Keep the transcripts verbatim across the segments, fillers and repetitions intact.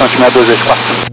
seis dois dois quatro.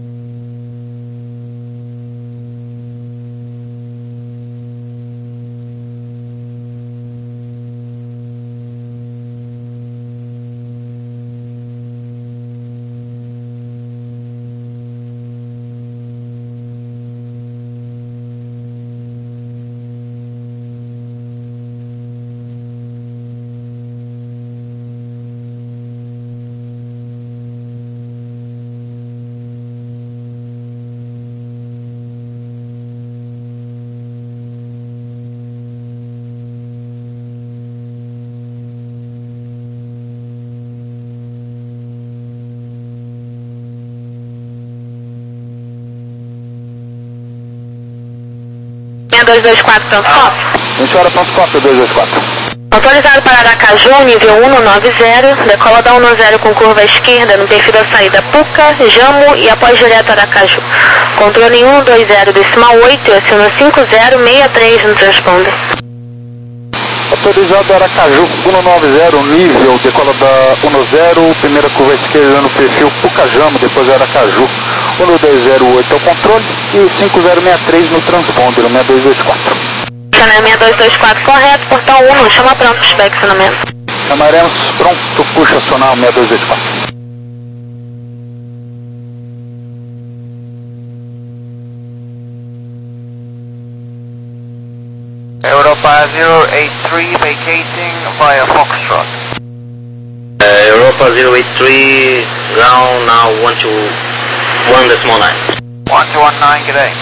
dois dois quatro, pronto, copy. vinte hora, pronto, copy, dois dois quatro. Autorizado para Aracaju, nível um nove zero, decola da um zero com curva à esquerda no perfil da saída Puca, Jamo e após direto Aracaju. Controle um dois zero decimal oito e aciona cinco zero seis três no transponder. Autorizado Aracaju, um nove zero, nível, decola da um zero, primeira curva à esquerda no perfil Puca, Jamo, depois Aracaju. um dois zero oito é o controle e cinco zero seis três no transponder, seis dois dois quatro. Chama seis dois dois quatro correto, portão um, chama pronto, inspecionamento. Chamaremos pronto, puxa acionar seis dois dois quatro. Europa zero eight three vacating via Foxtrot. Uh, Europa zero eight three, ground now one two one decimal nine. one two one nine, good day.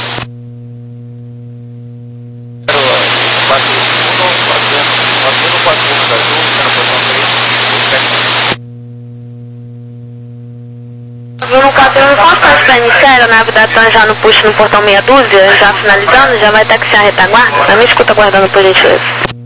Bruno quatro um, constante para iniciar, a nave da TAM já no push no portão meia dúzia, já finalizando, já vai taxiar a retaguarda. A minha escuta aguardando por gentileza.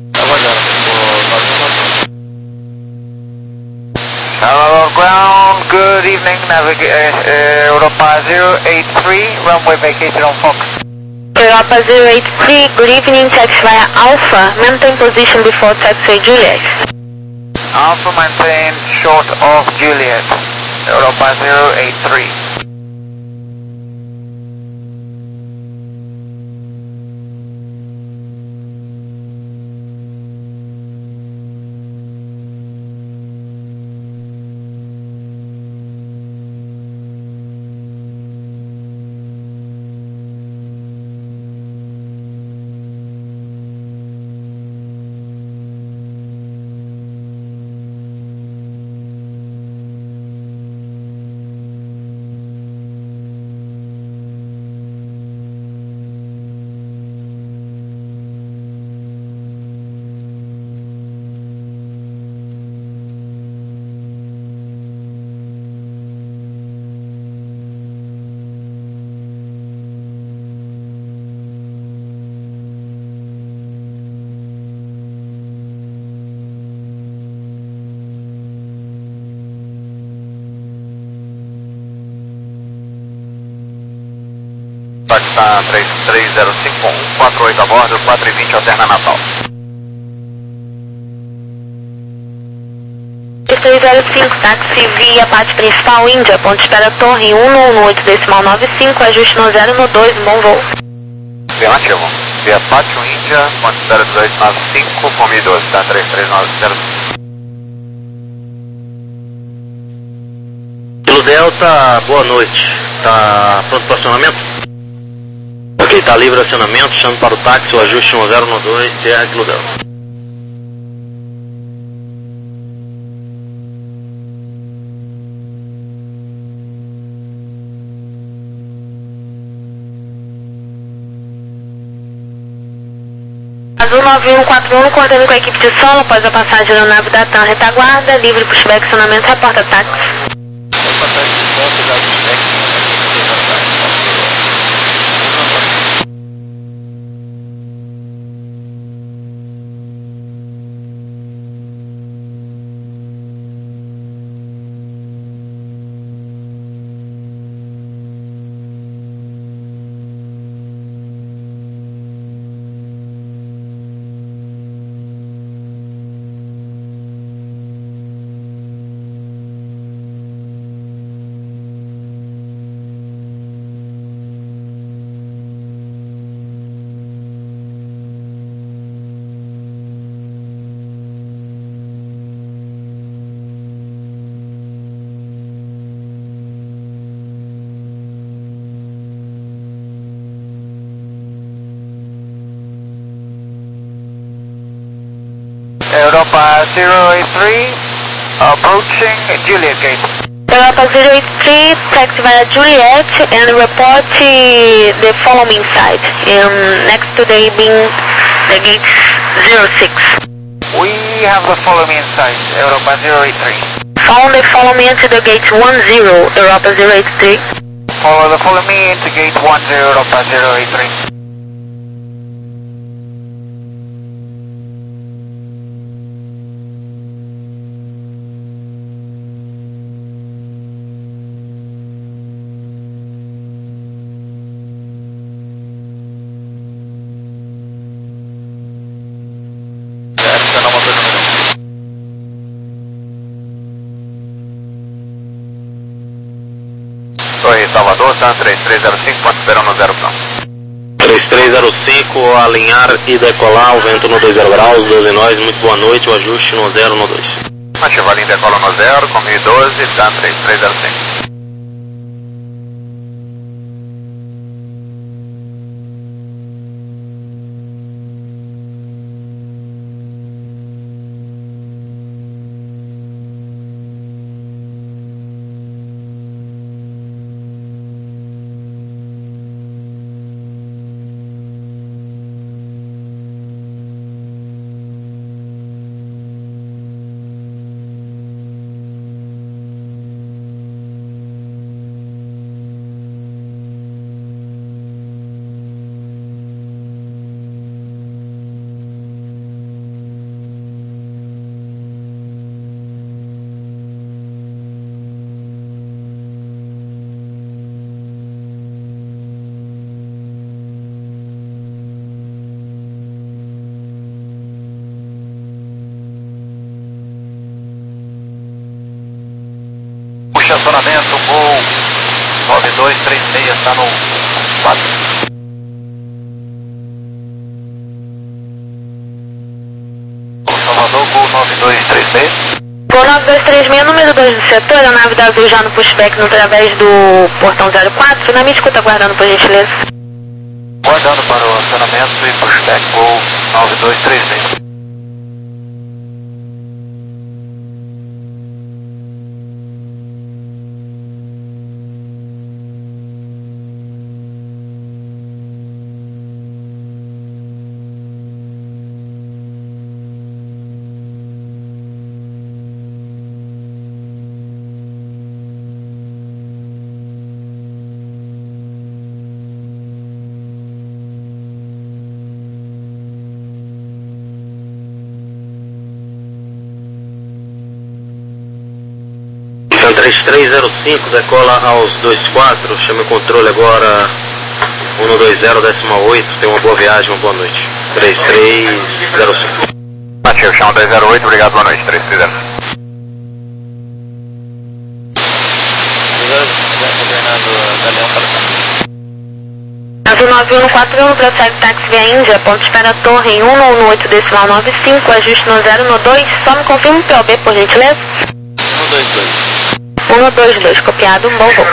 Hello ground, good evening, navig uh, Europa zero eight three, runway vacated on Fox. Europa zero eight three, good evening, taxi via Alpha, maintain position before taxi Juliet. Alpha maintained short of Juliet, Europa zero eight three. Paquistão três três zero cinco um quatro oito a bordo, quatro e vinte alterna Natal. três zero cinco, táxi via parte principal Índia, ponto espera torre um um oito decimal nove cinco, ajuste no zero no dois, bom voo. Afirmativo. Via Pátio Índia, ponto espera dezoito nove cinco, com mil e doze, tá? três três nove zero. Kilo Delta, boa noite. Tá pronto para acionamento? Ok, tá livre acionamento, chamo para o táxi, o ajuste um zero no dois, Sierra Kilo Delta. Azul nove um quatro um, coordenando com a equipe de solo após a passagem da nave da TAM retaguarda, livre para o inspecionamento, reporta táxi. Europa zero eight three, approaching Juliet Gate. Europa zero eight three, taxi via Juliet and report the following side, um, next to the being the gate zero six. We have the following inside, Europa zero eight three. Follow the follow me into the gate one zero, Europa zero eight three. Follow the follow me into gate one zero, Europa zero eight three. Oi, Salvador, San três três zero cinco, ponto zero um zero plano. três três zero cinco, alinhar e decolar, o vento no dois zero graus, doze nós, muito boa noite, o ajuste no zero no dois. A Chevrolet decola no zero, com mil e doze, San três três zero cinco. Estacionamento, Gol nove dois três seis, está no quatro. Salvador, Gol nove dois três seis. Gol nove dois três seis, número dois do setor, a nave da Azul já no pushback no através do portão zero quatro, na minha escuta aguardando por gentileza. Guardando para o acionamento e pushback, Gol nove dois três seis. três três zero cinco, decola aos dois quatro, chame o controle agora um dois zero, décima oito, tenha uma boa viagem, uma boa noite. três três zero cinco. Ativo, chama dois zero oito, obrigado, boa noite, três três zero. Azul nove um quatro um, prossegue táxi via Índia, ponto espera torre em um um oito decimal nove cinco, ajuste no zero no dois, só me confirma o P O B, por gentileza. um dois dois. um dois dois, copiado, bom voo.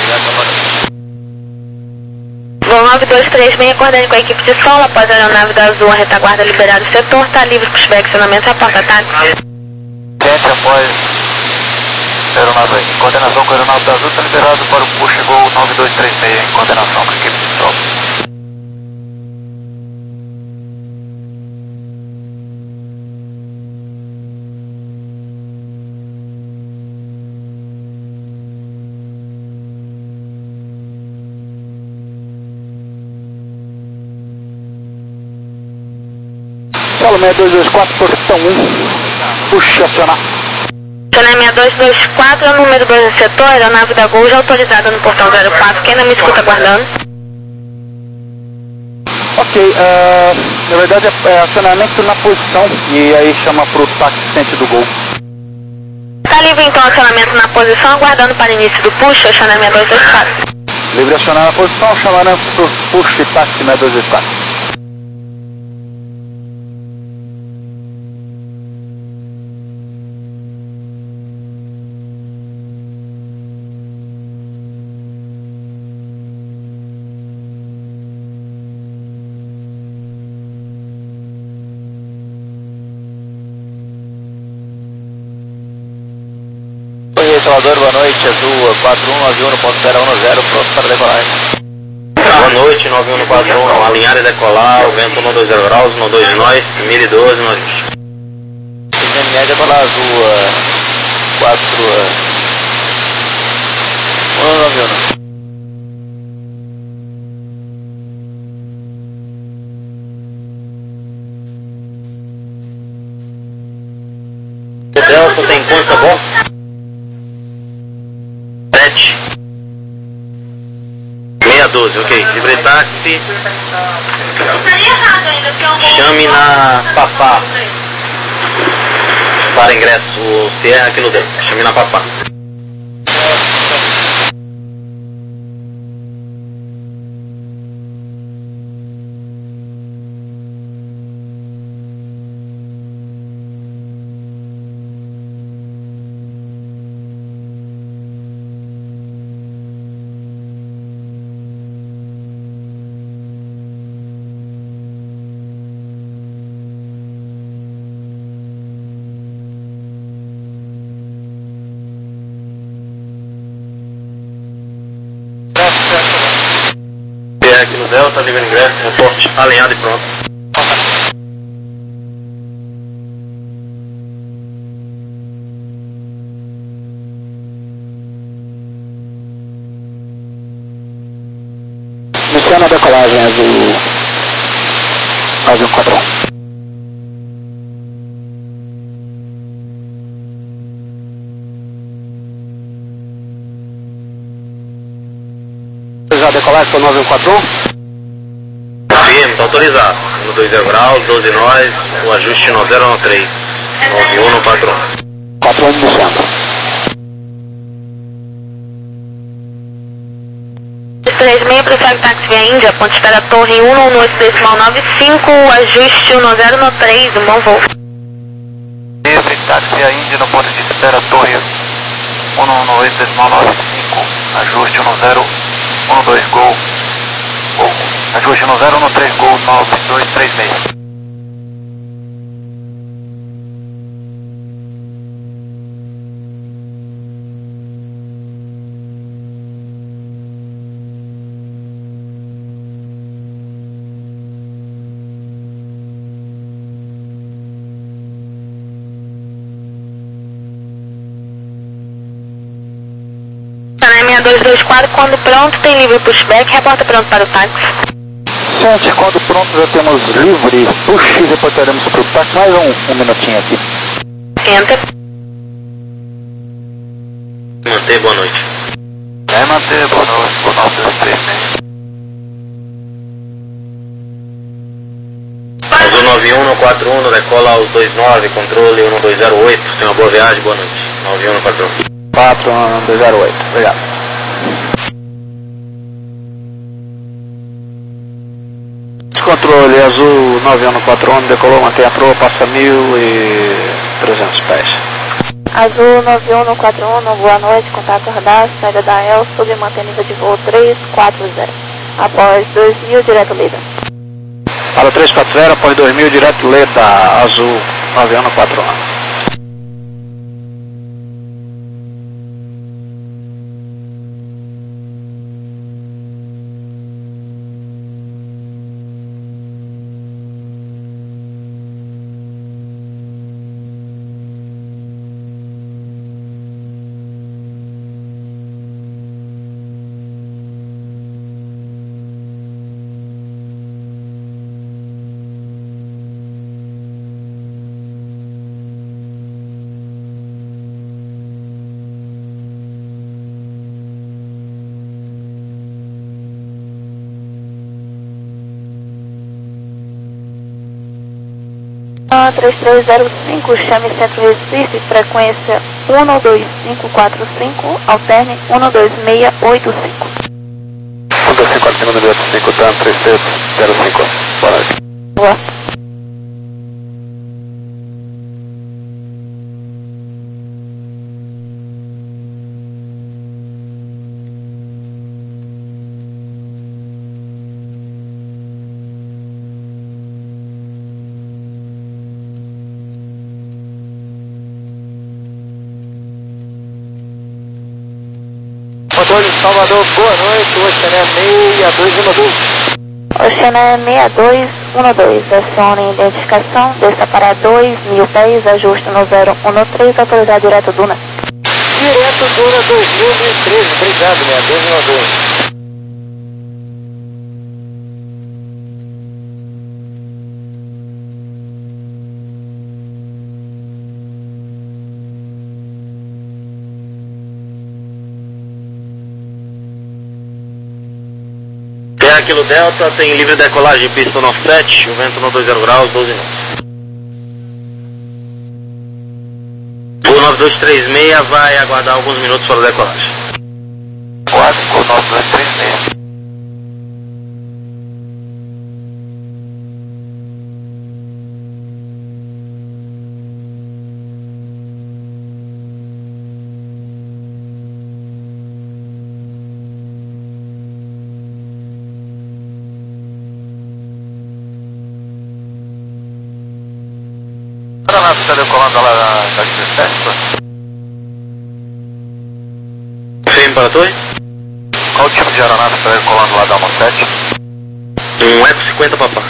Voo nove dois três seis, acordando com a equipe de solo, após a aeronave da Azul, a retaguarda liberada do setor, está livre para pushback, acionamento e a porta táxi. Gente, após aeronave, em coordenação com a aeronave da Azul, está liberado para o push Gol nove dois três seis, em coordenação com a equipe de solo. Solo seis dois dois quatro, portão um, puxa acionar. Acionar seis dois dois quatro, número dois do setor, aeronave da Gol já autorizada no portão zero quatro, quem não me escuta aguardando? Ok, uh, na verdade é, é acionamento na posição e aí chama pro táxi assistente do Gol. Está livre então acionamento na posição, aguardando para início do push, acionar seis dois dois quatro. Livre acionar na posição, chamando pro push táxi seis dois dois quatro. Salvador, boa noite, Azul quatro um nove um ponto zero um zero, pronto para decolagem. Boa noite, nove um quatro um, alinhar e decolar, o vento um dois zero graus, um dois nós, mil e doze, nós. Alinhar e decolar, Azul quatro um nove um. Delta tem conta bom? sete. meia doze, ok. Libre táxi. Chame na Papá. Para ingresso, o Sierra aqui no Delta. Chame na Papá. Aqui no Delta, livre ingresso, reporte alinhado e pronto. Iniciando a decolagem, Azul nove um quatro um. Já decolagem para nove um quatro um? Firme, está autorizado. um dois zero graus, doze nós, o ajuste nove zero um três, nove um quatro um. quatro um iniciando. três seis, prossegue táxi via Índia, ponte espera torre um um oito decimal nove cinco, ajuste um zero um três, um bom voo. Livre táxi via Índia no ponto de espera torre um um oito decimal nove cinco, ajuste um zero um dois gol, gol. Ajuste um zero um três gol nove dois três seis. seis dois dois quatro, quando pronto, tem livre pushback, reporta pronto para o táxi. Gente, quando pronto já temos livre push, reportaremos para o táxi. Mais um, um minutinho aqui. Enter. Manter, boa noite. É manter, boa noite, com nove dois três seis. Azul nove um quatro um, decola aos dois nove, controle um dois zero oito, tenha uma boa viagem, boa noite. nove um quatro um. quatro um dois zero oito, obrigado. Controle Azul nove um quatro um, decolou, mantém a proa, passa mil e trezentos pés. Azul nove um quatro um, boa noite, contato radar, saída da El, sobre manter nível de voo três quatro zero. Após dois mil, direto Leda. Para três quatro zero, após dois mil, direto Leda, Azul nove um quatro um. três três zero cinco, chame Centro Recife, frequência um dois cinco quatro cinco, alterne um dois seis oito cinco. um dois cinco quatro cinco, número cinco, tá, três três zero cinco, boa noite. Boa. Controle Salvador, boa noite, Oceané seis dois um dois. Oceané seis dois um dois, acione identificação, desça para dois mil pés, ajuste no zero um três, autorizar direto Duna. Direto Duna dois mil e treze, obrigado, seis dois um dois. Aquilo Delta, tem livre decolagem, pista nove sete, o vento no vinte graus, doze knots. O nove dois três seis vai aguardar alguns minutos para a decolagem. Quatro, o nove dois três seis. Você está decolando lá na dezessete? Firme para a torre? Qual tipo de aeronave está decolando lá da dezessete? Um Eco cinquenta papá.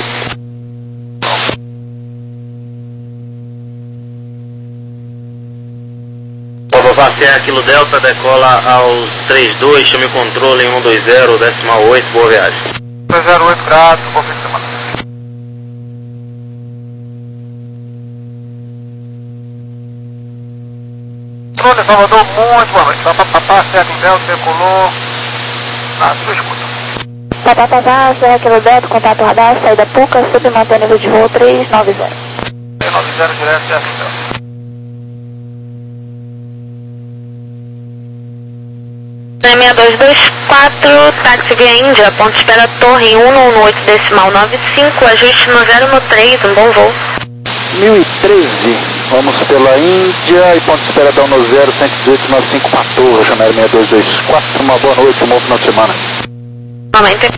Papá, se é aquilo Delta, decola aos trinta e dois, chame o controle em um dois zero, decimal oito, boa viagem. dois zero oito graus, bom fim de semana. Controle Salvador, muito boa noite. Papapá, Serra Delta, decolou na sua escuta. Papapá, Serra Kilo Delta, contato radar, saída Puca, submantém nível de voo três nove zero. três nove zero, direto, Serra Delta. seis dois dois quatro, táxi via Índia, ponto de espera torre um um oito decimal nove cinco, ajuste no zero um três, um bom voo. mil e treze, vamos pela Índia e ponto de espera da um zero, cento e dezoito, nove cinco para a torre, Janeiro seis dois dois quatro, uma boa noite, um bom final de semana. Aumente.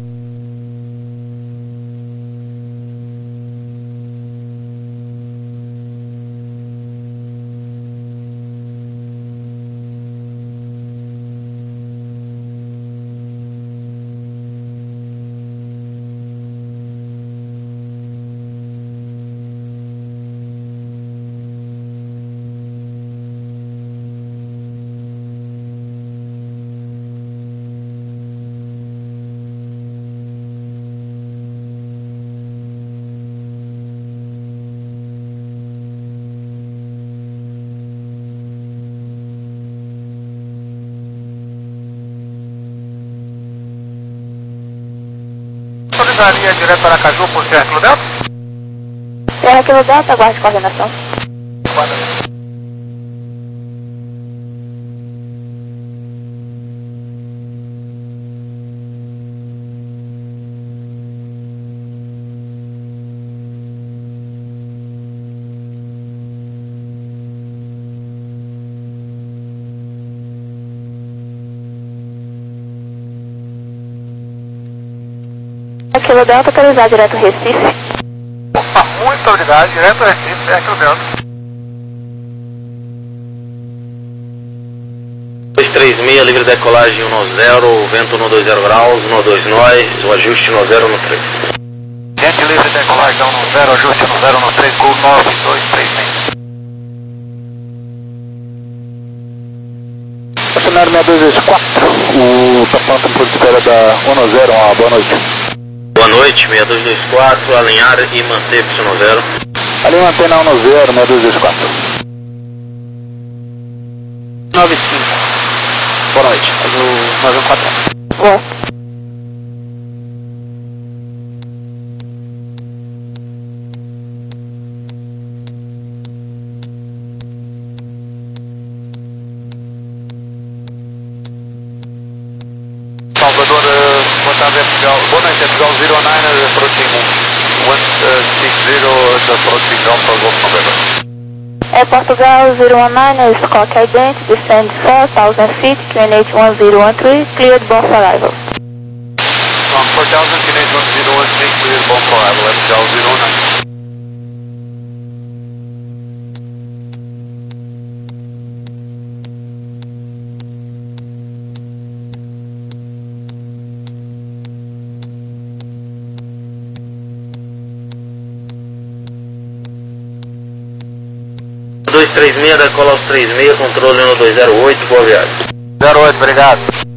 Autorizaria direto para Aracaju por Serra Kilo Delta? Serra Kilo Delta, aguarde coordenação. Kilo Delta, autorizar direto Recife. Opa, muito obrigado, direto Recife, Serra Kilo Delta. dois três seis, livre decolagem um zero, vento no vinte graus, um dois nós, o ajuste no zero um três. Gente livre decolagem um zero, ajuste no zero um três, gol nove dois três seis. Cenário seis dois dois quatro, o Tapão tem ponto de espera da um zero, uma boa noite. Boa noite, seis dois dois quatro, alinhar e manter Y zero. Ali mantém na um zero, seis dois dois quatro. nove cinco. Boa noite, azul nove um quatro. Boa. Salvador, uh, boa tarde, é Portugal. Boa noite, é Portugal zero nove, approaching one six zero, approaching Alpha Golf November. É Portugal zero um nove, Scock Ident, descend four thousand feet, Q N H one zero one three, cleared bomb for arrival. From four thousand, Q N H one zero one three, cleared bomb for arrival, é Portugal zero nove. dois três seis, decola aos três seis, controle um dois zero oito, boa viagem. zero oito, obrigado.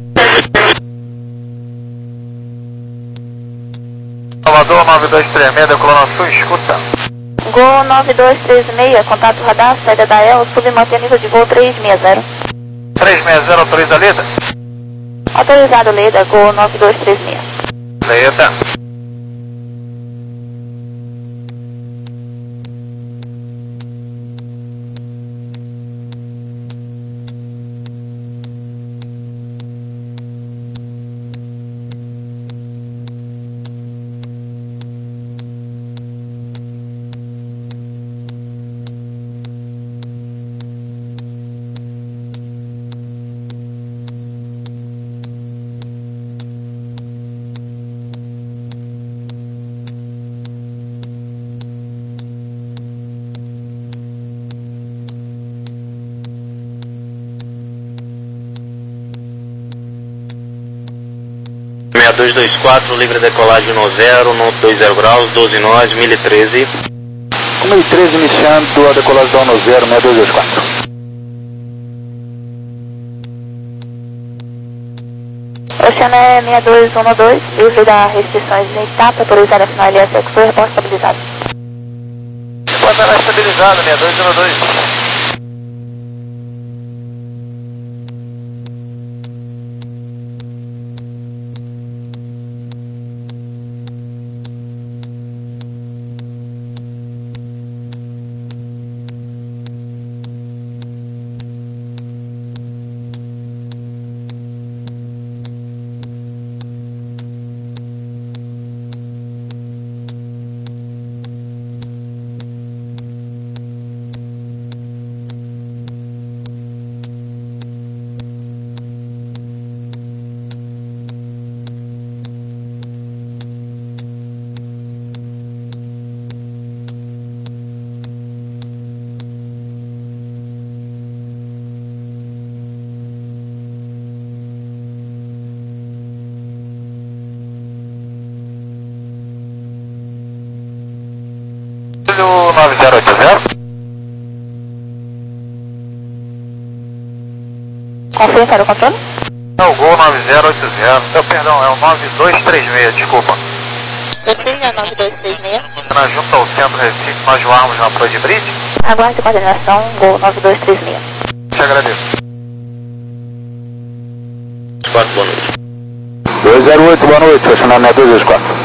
Salvador nove dois três seis, decolando ao sul, escuta. Gol nove dois três seis, contato radar, saída da E L, submanter nível de voo três seis zero. três seis zero, autoriza a lida? Autorizado, Leda, Gol nove dois três seis. Leda. seis dois dois quatro, livre decolagem no zero, no dois zero graus, doze nós, mil e treze. mil e treze iniciando a decolagem da no zero, seis dois dois quatro. Oceané seis dois um dois, livre da restrições de etapa, autorizado a final L S X, foi repórter estabilizado. Repórter estabilizado, seis dois um dois. nove zero oito zero. Confirma para o controle? Não, Gol nove zero oito zero. Não, perdão, é o nove dois três seis, desculpa. Defina nove dois três seis. Na junta ao centro Recife, nós voarmos na Pro de Bridge. Aguarde coordenação, Gol nove dois três seis. Te agradeço. quatro, boa noite. dois zero oito, boa noite, Oceané seis dois dois quatro.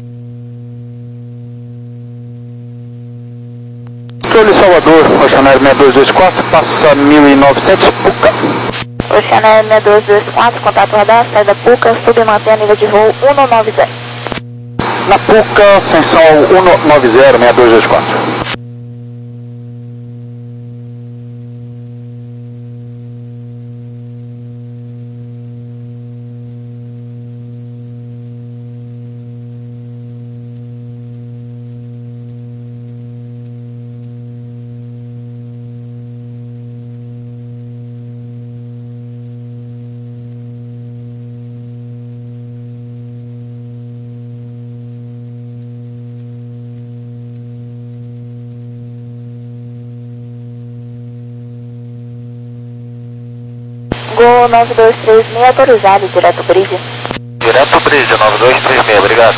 Controle Salvador, Oceané seis dois dois quatro, passa mil e novecentos, Puca. Oceané seis dois dois quatro, contato radar, saída Puca, submanter nível de voo um nove zero. Na Puca, ascensão um nove zero, seis dois dois quatro. Gol nove dois três seis, autorizado, direto Bridge. Direto Bridge, nove dois três seis, obrigado.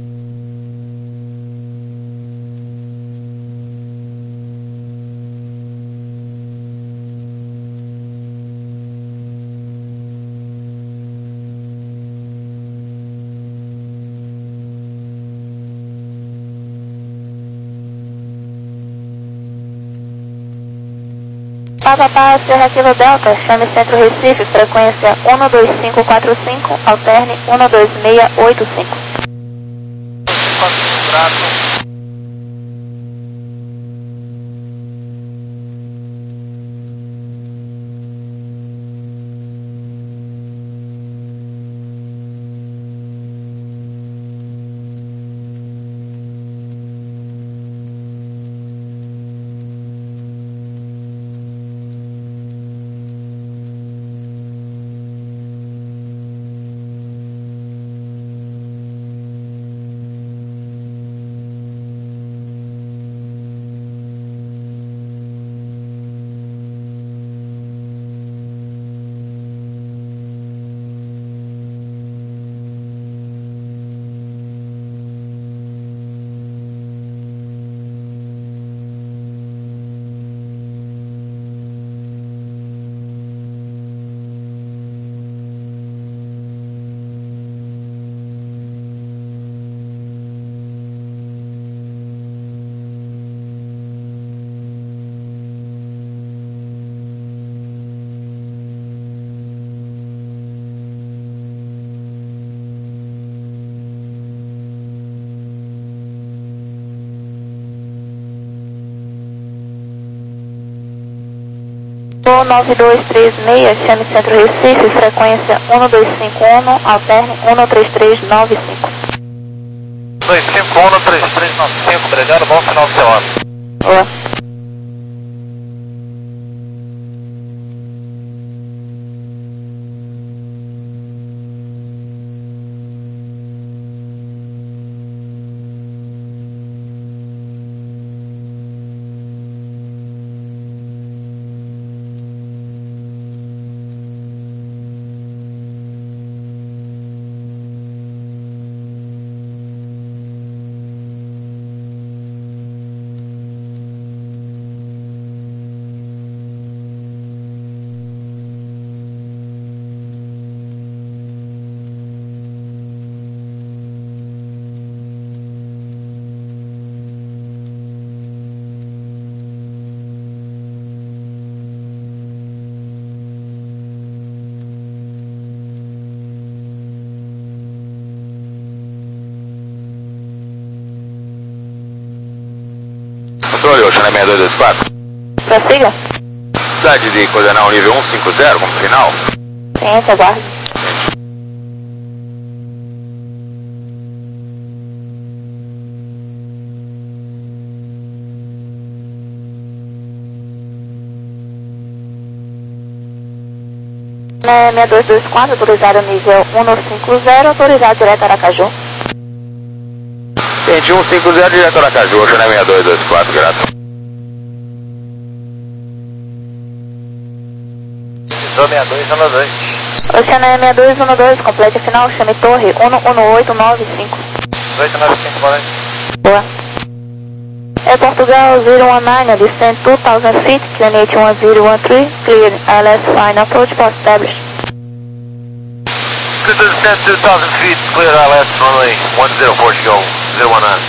Papa Paz, Sierra Kilo Delta, chame Centro Recife, frequência um dois cinco quatro cinco, alterne um dois seis oito cinco. Gol nove dois três seis, chame Centro Recife, frequência um dois cinco um, alterne um três três nove cinco. dois cinco um, três três nove cinco, obrigado, bom final de semana. Boa. Controle, Ocean seis dois dois quatro. Prossiga. Cidade de coordenar nível um cinco zero como final. Ciência, aguarde. seis dois dois quatro, autorizado nível um cinco zero, autorizado direto Aracaju. Gente, um cinco zero direto Aracaju, Ocean seis dois dois quatro, grato. seis dois um dois. Oceana seis dois um dois, complete a final, chame Torre um um oito nove cinco. oito nove cinco, boa noite. Boa. É Portugal zero one nine, descend two thousand feet, clean eight one zero one three, clear L S fine approach for established. Good to descend two thousand feet, clear L S runway one zero four to go, zero one nine.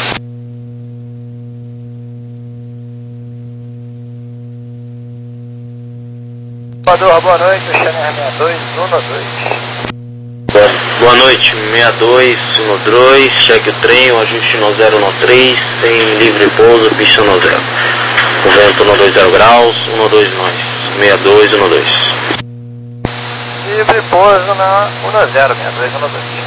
Boa noite, Oceana seis dois um dois. Boa noite, seis dois um dois, cheque o trem, o ajuste no zero um três, tem livre pouso, pista no zero. O vento no dois zero graus, um dois nós, seis dois um dois. Livre pouso na um zero, seis dois um dois.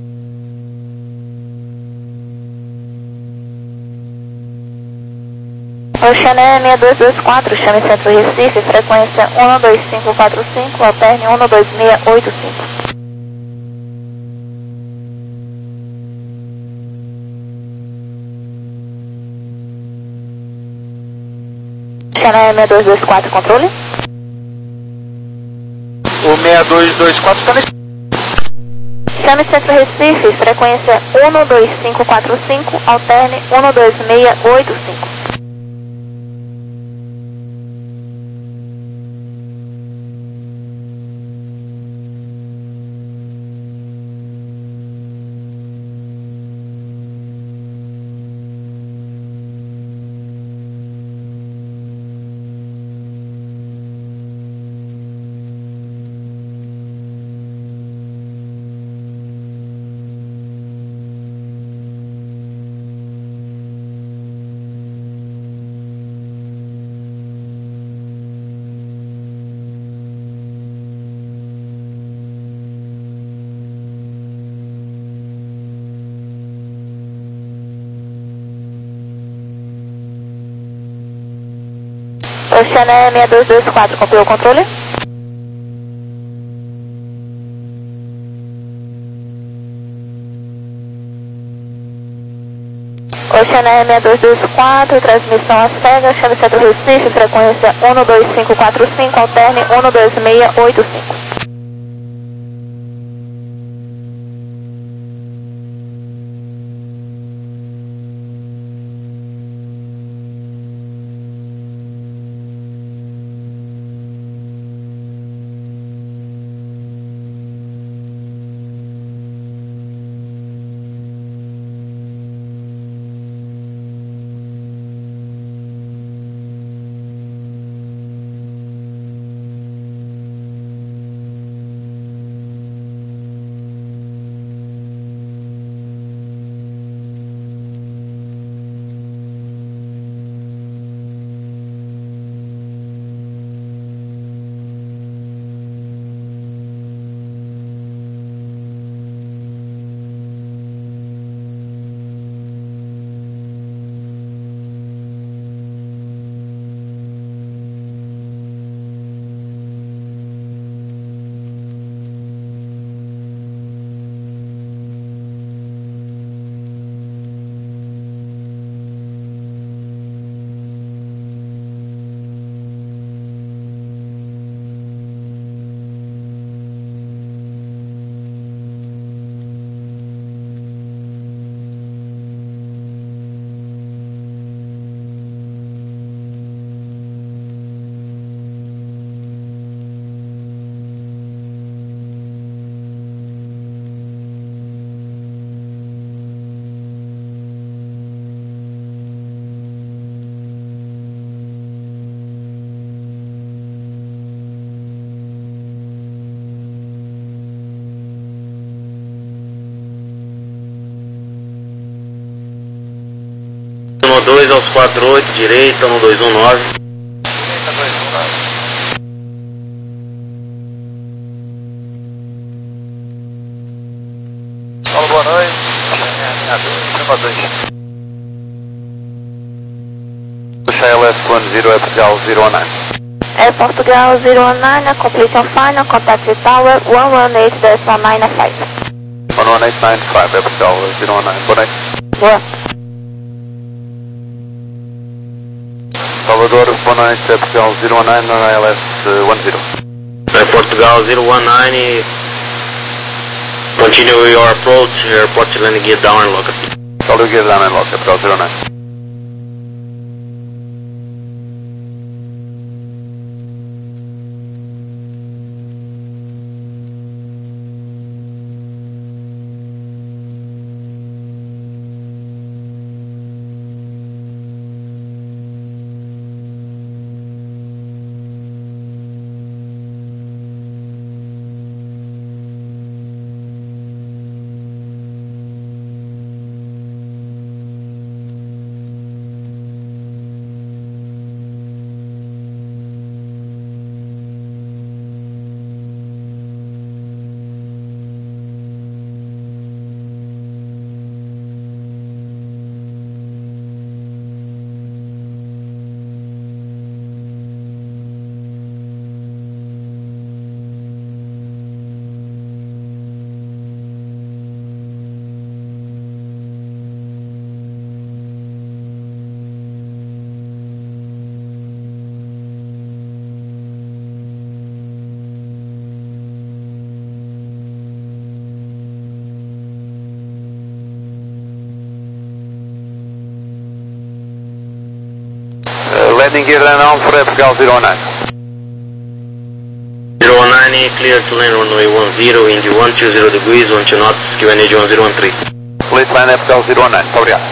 Oceana seis dois dois quatro, chame Centro Recife, frequência um dois cinco quatro cinco, alterne um dois seis oito cinco. Oceana seis dois dois quatro, controle. O seis dois dois quatro está nesse... Chame Centro Recife, frequência um dois cinco quatro cinco, alterne um dois seis oito cinco. Oceana seis dois dois quatro, concluiu o controle? Oceana seis dois dois quatro, transmissão a cega, chame Centro Recife, frequência um dois cinco quatro cinco, alterne um dois seis oito cinco. Gauss quatro oito, direita, um dois um nove. Direita dois um nove. Paulo, boa noite. Linha dois, Puxa L S one zero, é Portugal zero one nine. É Portugal zero one nine, completion final, contact with tower one one eight decimal nine five. one one eight nine five, é Portugal zero one nine. Boa noite. Boa. Salvador, boa noite, é Portugal zero one nine, na L S one zero. É Portugal zero one nine. Continue your approach, airport landing gear down and lock. Salvador, gear down and lock, é Portugal zero nine. Landing gear down for Portugal zero one nine. zero one nine, clear to land runway one zero, Indy one two zero degrees, one two knots, Q N H one zero one three. Police line é Portugal zero one nine, muito obrigado.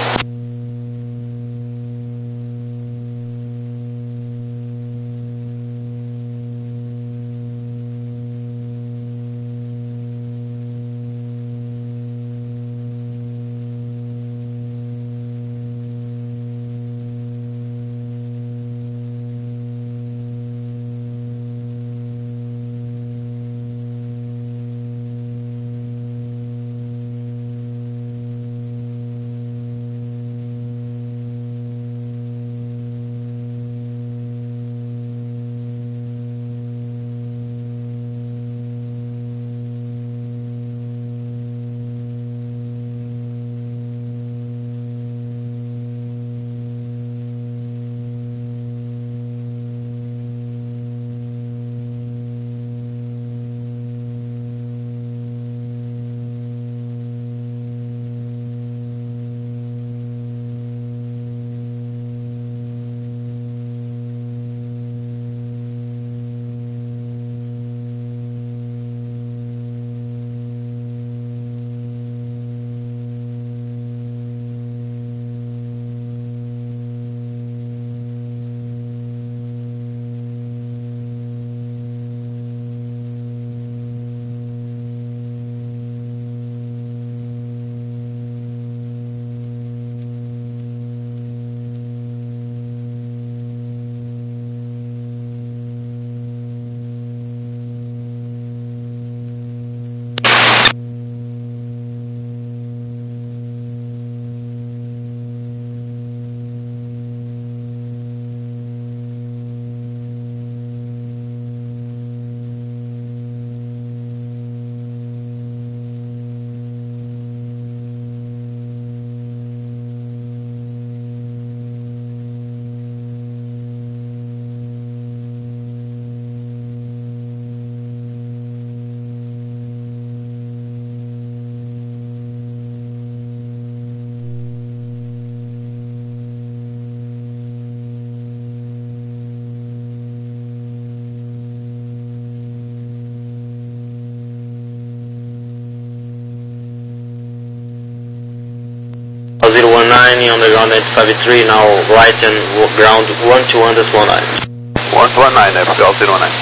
zero one nine on the ground eight five three, now right and ground one two one decimal nine. one two one nine, é Portugal zero one nine.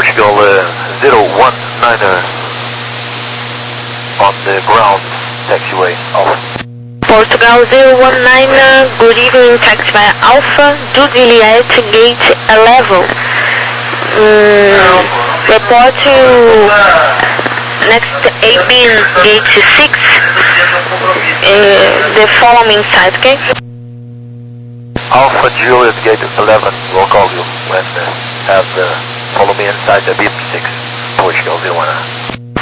Portugal uh, zero one niner on the ground taxiway Alpha. Portugal zero one nine, good evening, taxiway Alpha, do Juliet, gate eleven. Um, report to next A B N, gate six, uh, the following site, okay? Alpha Juliet, gate eleven, we'll call you when uh, have the follow me inside the B M six, Portugal zero one nine.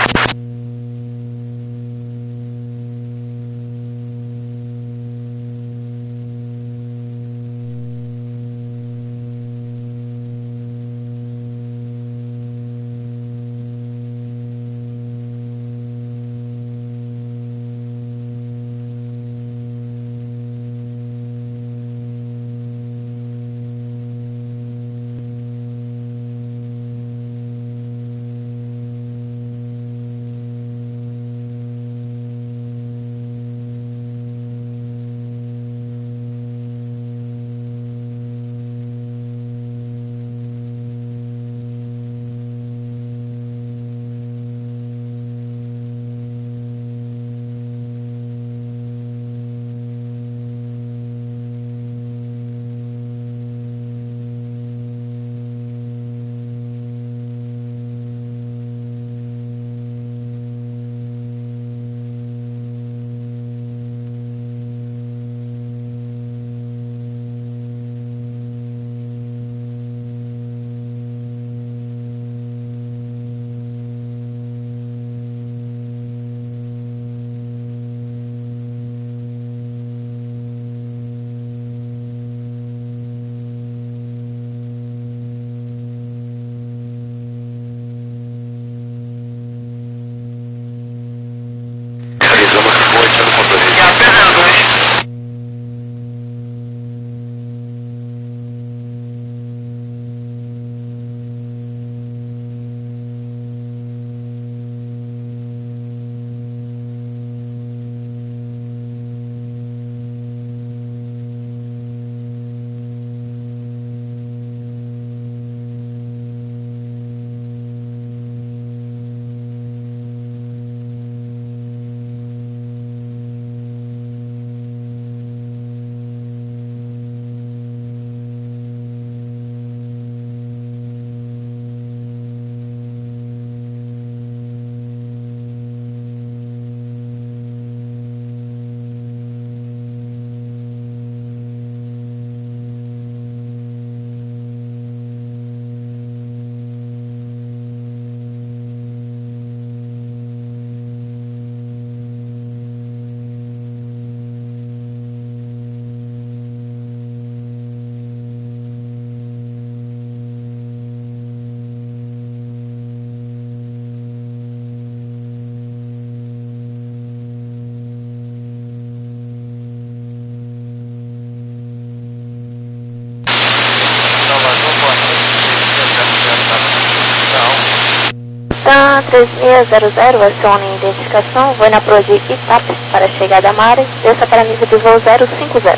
três seis zero zero, acione identificação, vou na Pro de Itap para chegada a Mares, desça para nível de voo zero cinco zero.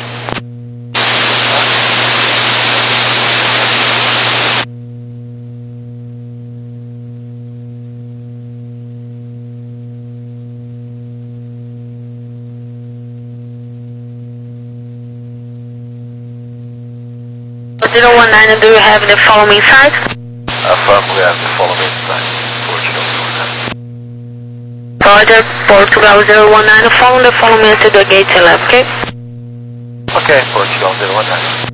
zero one nine, do you have the following site? Affirm, we have the following site. Roger, Portugal zero one nine, follow the following to the gate eleven, okay? Okay, Portugal zero one nine.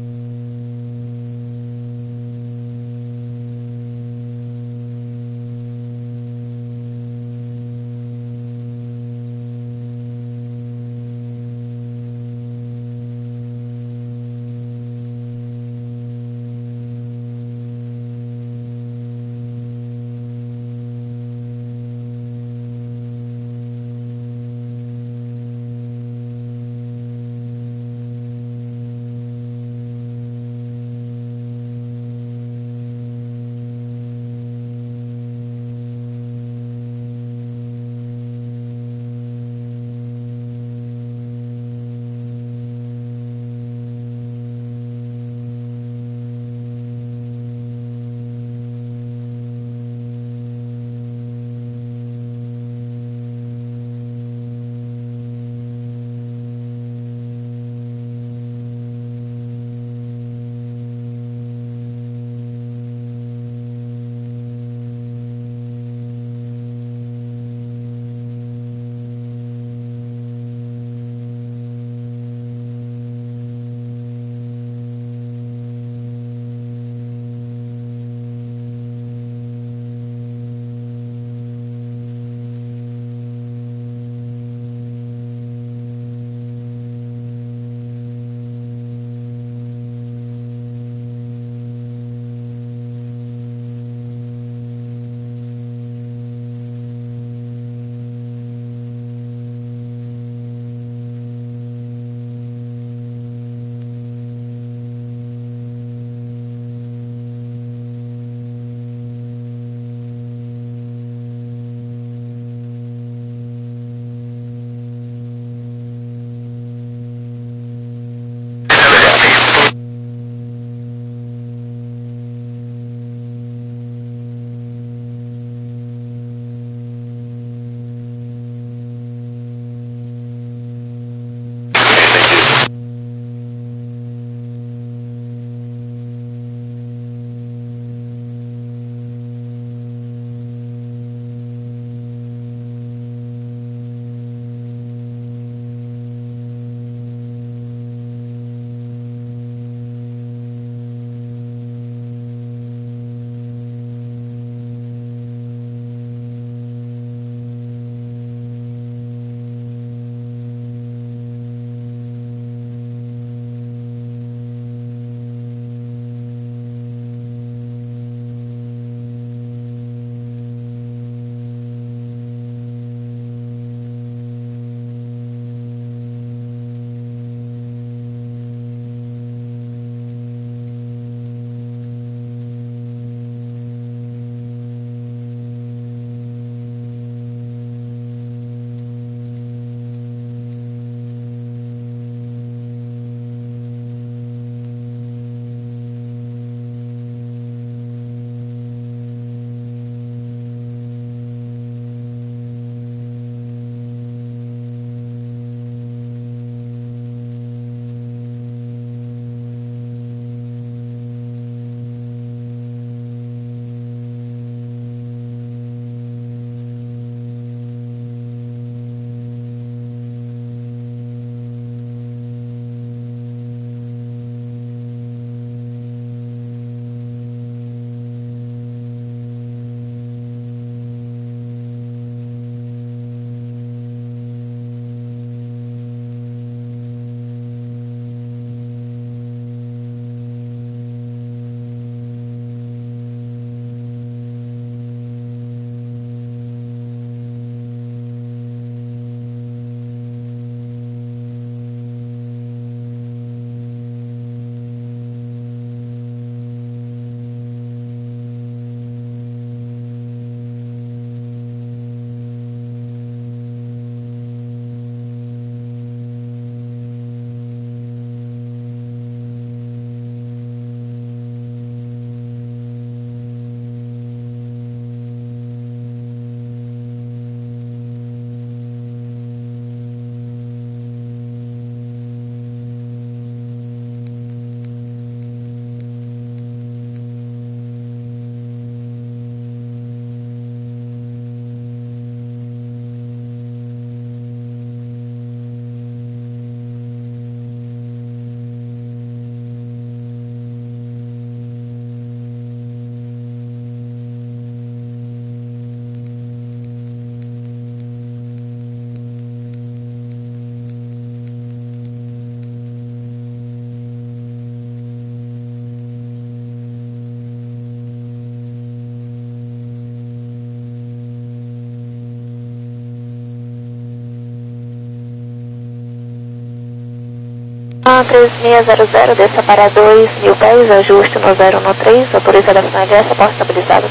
três seis zero zero, desça para dois mil pés, ajuste no zero no três, autoriza a ação ingressa, porta estabilizada.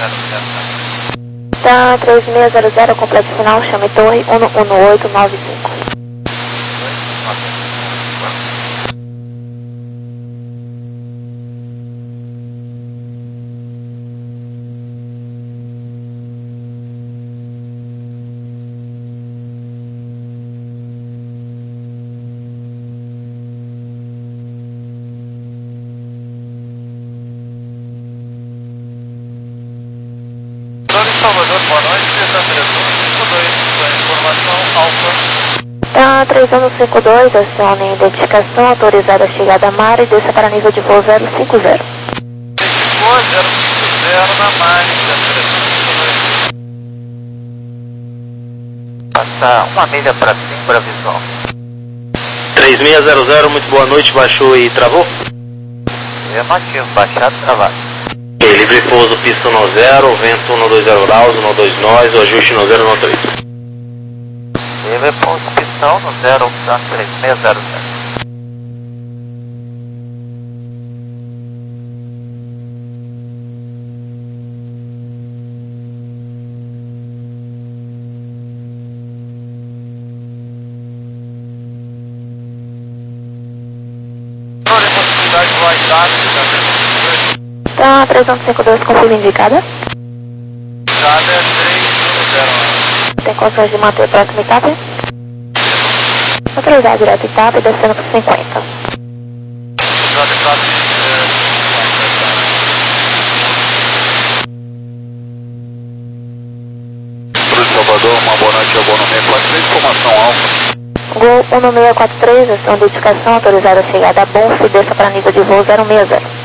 Tá, três seis zero zero, completo final, chame torre um um oito nove cinco. Salvador, boa noite, cinco dois, informação alfa. Tá, três um cinco dois, acione identificação, autorizada a chegada a mar e desça para nível de voo zero cinco zero. zero cinco zero na Mari, passar uma milha para cima para visual. três seis zero zero, muito boa noite, baixou e travou? Afirmativo, baixado, travado. Ok, livre pouso, pista um zero, vento um dois zero graus, um dois nós, o ajuste um zero um três. Livre pouso, pistão no zero, três seis zero zero. Tá, três um cinco dois, confirma indicada. Indicada é três um zero. Tem condições de manter o próximo etapa? Autorizar direto etapa e descendo por cinquenta. Cruz Salvador, uma boa noite, Gol no seis quatro três, informação alfa. Gol um seis quatro três, ação de indicação, autorizada a chegada a Bonfim, desça para nível de voo zero seis zero.